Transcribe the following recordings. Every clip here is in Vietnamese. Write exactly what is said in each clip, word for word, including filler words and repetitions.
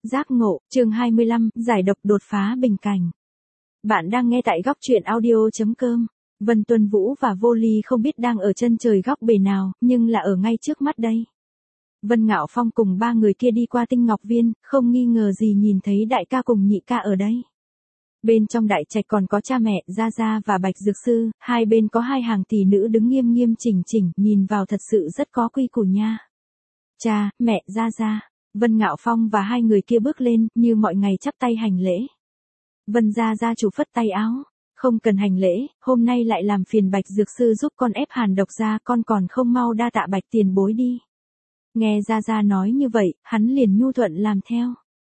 Giác ngộ, chương hai mươi lăm, giải độc đột phá bình cảnh. Bạn đang nghe tại góc truyện audio.com. Vân Tuân Vũ và Vô Ly không biết đang ở chân trời góc bể nào, nhưng là ở ngay trước mắt đây. Vân Ngạo Phong cùng ba người kia đi qua Tinh Ngọc Viên, không nghi ngờ gì nhìn thấy đại ca cùng nhị ca ở đây. Bên trong đại trạch còn có cha mẹ, Gia Gia và Bạch Dược Sư, hai bên có hai hàng tỷ nữ đứng nghiêm nghiêm chỉnh chỉnh, nhìn vào thật sự rất có quy củ nha. Cha, mẹ, Gia Gia. Vân Ngạo Phong và hai người kia bước lên, như mọi ngày chắp tay hành lễ. Vân Gia Gia chủ phất tay áo. Không cần hành lễ, hôm nay lại làm phiền Bạch Dược Sư giúp con ép hàn độc ra, con còn không mau đa tạ Bạch tiền bối đi. Nghe Gia Gia nói như vậy, hắn liền nhu thuận làm theo.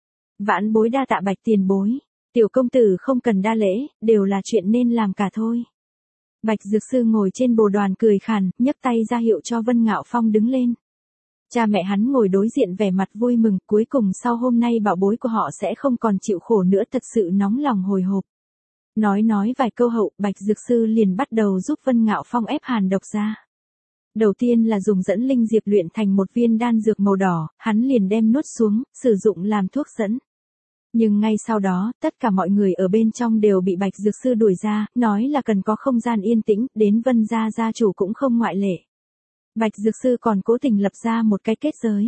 Vãn bối đa tạ Bạch tiền bối, tiểu công tử không cần đa lễ, đều là chuyện nên làm cả thôi. Bạch Dược Sư ngồi trên bồ đoàn cười khàn, nhấc tay ra hiệu cho Vân Ngạo Phong đứng lên. Cha mẹ hắn ngồi đối diện vẻ mặt vui mừng, cuối cùng sau hôm nay bảo bối của họ sẽ không còn chịu khổ nữa, thật sự nóng lòng hồi hộp. Nói nói vài câu hậu, Bạch Dược Sư liền bắt đầu giúp Vân Ngạo Phong ép hàn độc ra. Đầu tiên là dùng dẫn linh diệp luyện thành một viên đan dược màu đỏ, hắn liền đem nuốt xuống, sử dụng làm thuốc dẫn. Nhưng ngay sau đó, tất cả mọi người ở bên trong đều bị Bạch Dược Sư đuổi ra, nói là cần có không gian yên tĩnh, đến Vân Gia gia chủ cũng không ngoại lệ. Bạch Dược Sư còn cố tình lập ra một cái kết giới.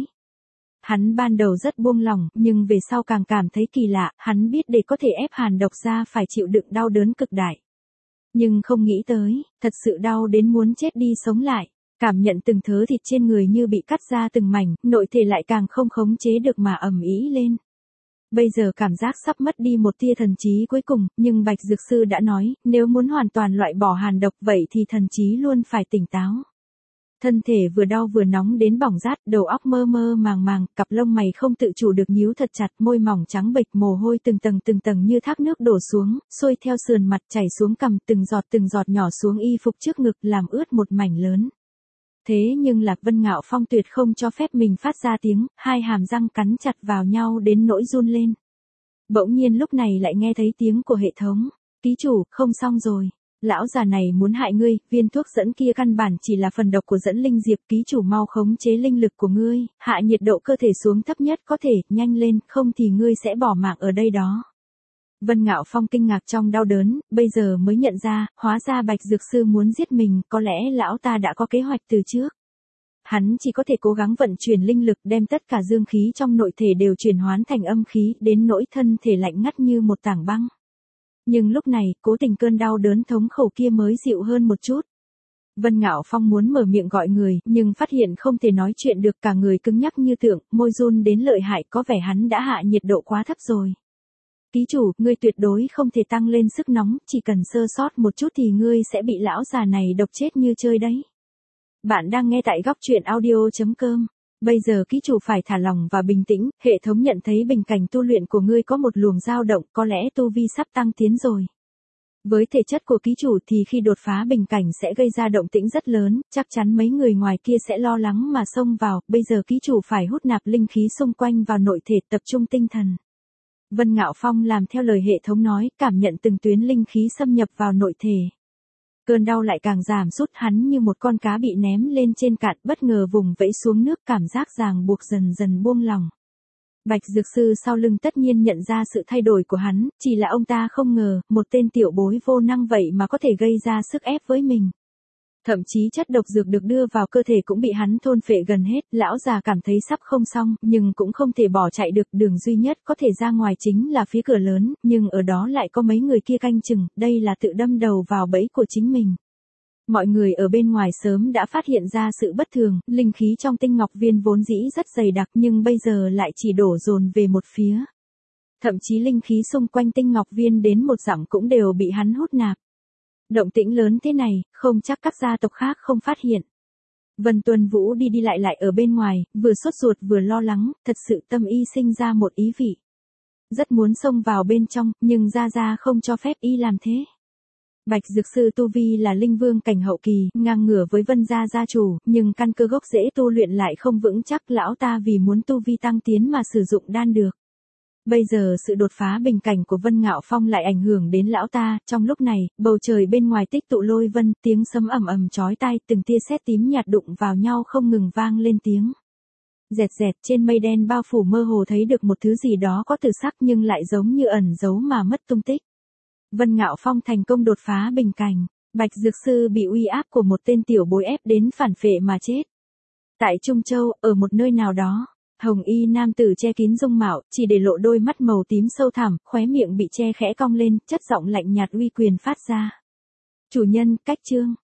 Hắn ban đầu rất buông lỏng, nhưng về sau càng cảm thấy kỳ lạ, hắn biết để có thể ép hàn độc ra phải chịu đựng đau đớn cực đại. Nhưng không nghĩ tới, thật sự đau đến muốn chết đi sống lại, cảm nhận từng thớ thịt trên người như bị cắt ra từng mảnh, nội thể lại càng không khống chế được mà ầm ĩ lên. Bây giờ cảm giác sắp mất đi một tia thần trí cuối cùng, nhưng Bạch Dược Sư đã nói, nếu muốn hoàn toàn loại bỏ hàn độc vậy thì thần trí luôn phải tỉnh táo. Thân thể vừa đau vừa nóng đến bỏng rát, đầu óc mơ mơ màng màng, cặp lông mày không tự chủ được nhíu thật chặt, môi mỏng trắng bệch, mồ hôi từng tầng từng tầng như thác nước đổ xuống, xuôi theo sườn mặt chảy xuống cằm, từng giọt từng giọt nhỏ xuống y phục trước ngực, làm ướt một mảnh lớn. Thế nhưng là Vân Ngạo Phong tuyệt không cho phép mình phát ra tiếng, hai hàm răng cắn chặt vào nhau đến nỗi run lên. Bỗng nhiên lúc này lại nghe thấy tiếng của hệ thống. Ký chủ, không xong rồi. Lão già này muốn hại ngươi, viên thuốc dẫn kia căn bản chỉ là phần độc của dẫn linh diệp, ký chủ mau khống chế linh lực của ngươi, hạ nhiệt độ cơ thể xuống thấp nhất có thể, nhanh lên, không thì ngươi sẽ bỏ mạng ở đây đó. Vân Ngạo Phong kinh ngạc trong đau đớn, bây giờ mới nhận ra, hóa ra Bạch Dược Sư muốn giết mình, có lẽ lão ta đã có kế hoạch từ trước. Hắn chỉ có thể cố gắng vận chuyển linh lực đem tất cả dương khí trong nội thể đều chuyển hóa thành âm khí, đến nỗi thân thể lạnh ngắt như một tảng băng. Nhưng lúc này, cố tình cơn đau đớn thống khổ kia mới dịu hơn một chút. Vân Ngạo Phong muốn mở miệng gọi người, nhưng phát hiện không thể nói chuyện được, cả người cứng nhắc như tượng, môi run đến lợi hại, có vẻ hắn đã hạ nhiệt độ quá thấp rồi. Ký chủ, ngươi tuyệt đối không thể tăng lên sức nóng, chỉ cần sơ sót một chút thì ngươi sẽ bị lão già này độc chết như chơi đấy. Bạn đang nghe tại góc truyện audio.com. Bây giờ ký chủ phải thả lòng và bình tĩnh, hệ thống nhận thấy bình cảnh tu luyện của ngươi có một luồng dao động, có lẽ tu vi sắp tăng tiến rồi. Với thể chất của ký chủ thì khi đột phá bình cảnh sẽ gây ra động tĩnh rất lớn, chắc chắn mấy người ngoài kia sẽ lo lắng mà xông vào, bây giờ ký chủ phải hút nạp linh khí xung quanh vào nội thể, tập trung tinh thần. Vân Ngạo Phong làm theo lời hệ thống nói, cảm nhận từng tuyến linh khí xâm nhập vào nội thể. Cơn đau lại càng giảm sút, hắn như một con cá bị ném lên trên cạn, bất ngờ vùng vẫy xuống nước, cảm giác ràng buộc dần dần buông lỏng. Bạch Dược Sư sau lưng tất nhiên nhận ra sự thay đổi của hắn, chỉ là ông ta không ngờ, một tên tiểu bối vô năng vậy mà có thể gây ra sức ép với mình. Thậm chí chất độc dược được đưa vào cơ thể cũng bị hắn thôn phệ gần hết, lão già cảm thấy sắp không xong, nhưng cũng không thể bỏ chạy được, đường duy nhất có thể ra ngoài chính là phía cửa lớn, nhưng ở đó lại có mấy người kia canh chừng, đây là tự đâm đầu vào bẫy của chính mình. Mọi người ở bên ngoài sớm đã phát hiện ra sự bất thường, linh khí trong Tinh Ngọc Viên vốn dĩ rất dày đặc nhưng bây giờ lại chỉ đổ dồn về một phía. Thậm chí linh khí xung quanh Tinh Ngọc Viên đến một dặm cũng đều bị hắn hút nạp. Động tĩnh lớn thế này, không chắc các gia tộc khác không phát hiện. Vân Tuân Vũ đi đi lại lại ở bên ngoài, vừa sốt ruột vừa lo lắng, thật sự tâm y sinh ra một ý vị. Rất muốn xông vào bên trong, nhưng Gia Gia không cho phép y làm thế. Bạch Dược Sư tu vi là linh vương cảnh hậu kỳ, ngang ngửa với Vân Gia gia chủ, nhưng căn cơ gốc rễ tu luyện lại không vững chắc, lão ta vì muốn tu vi tăng tiến mà sử dụng đan được. Bây giờ sự đột phá bình cảnh của Vân Ngạo Phong lại ảnh hưởng đến lão ta, trong lúc này, bầu trời bên ngoài tích tụ lôi vân, tiếng sấm ầm ầm chói tai, từng tia sét tím nhạt đụng vào nhau không ngừng vang lên tiếng. Dẹt dẹt trên mây đen bao phủ mơ hồ thấy được một thứ gì đó có từ sắc nhưng lại giống như ẩn giấu mà mất tung tích. Vân Ngạo Phong thành công đột phá bình cảnh. Bạch Dược Sư bị uy áp của một tên tiểu bối ép đến phản phệ mà chết. Tại Trung Châu, ở một nơi nào đó, hồng y nam tử che kín dung mạo, chỉ để lộ đôi mắt màu tím sâu thẳm, khóe miệng bị che khẽ cong lên, chất giọng lạnh nhạt uy quyền phát ra. Chủ nhân, cách chương.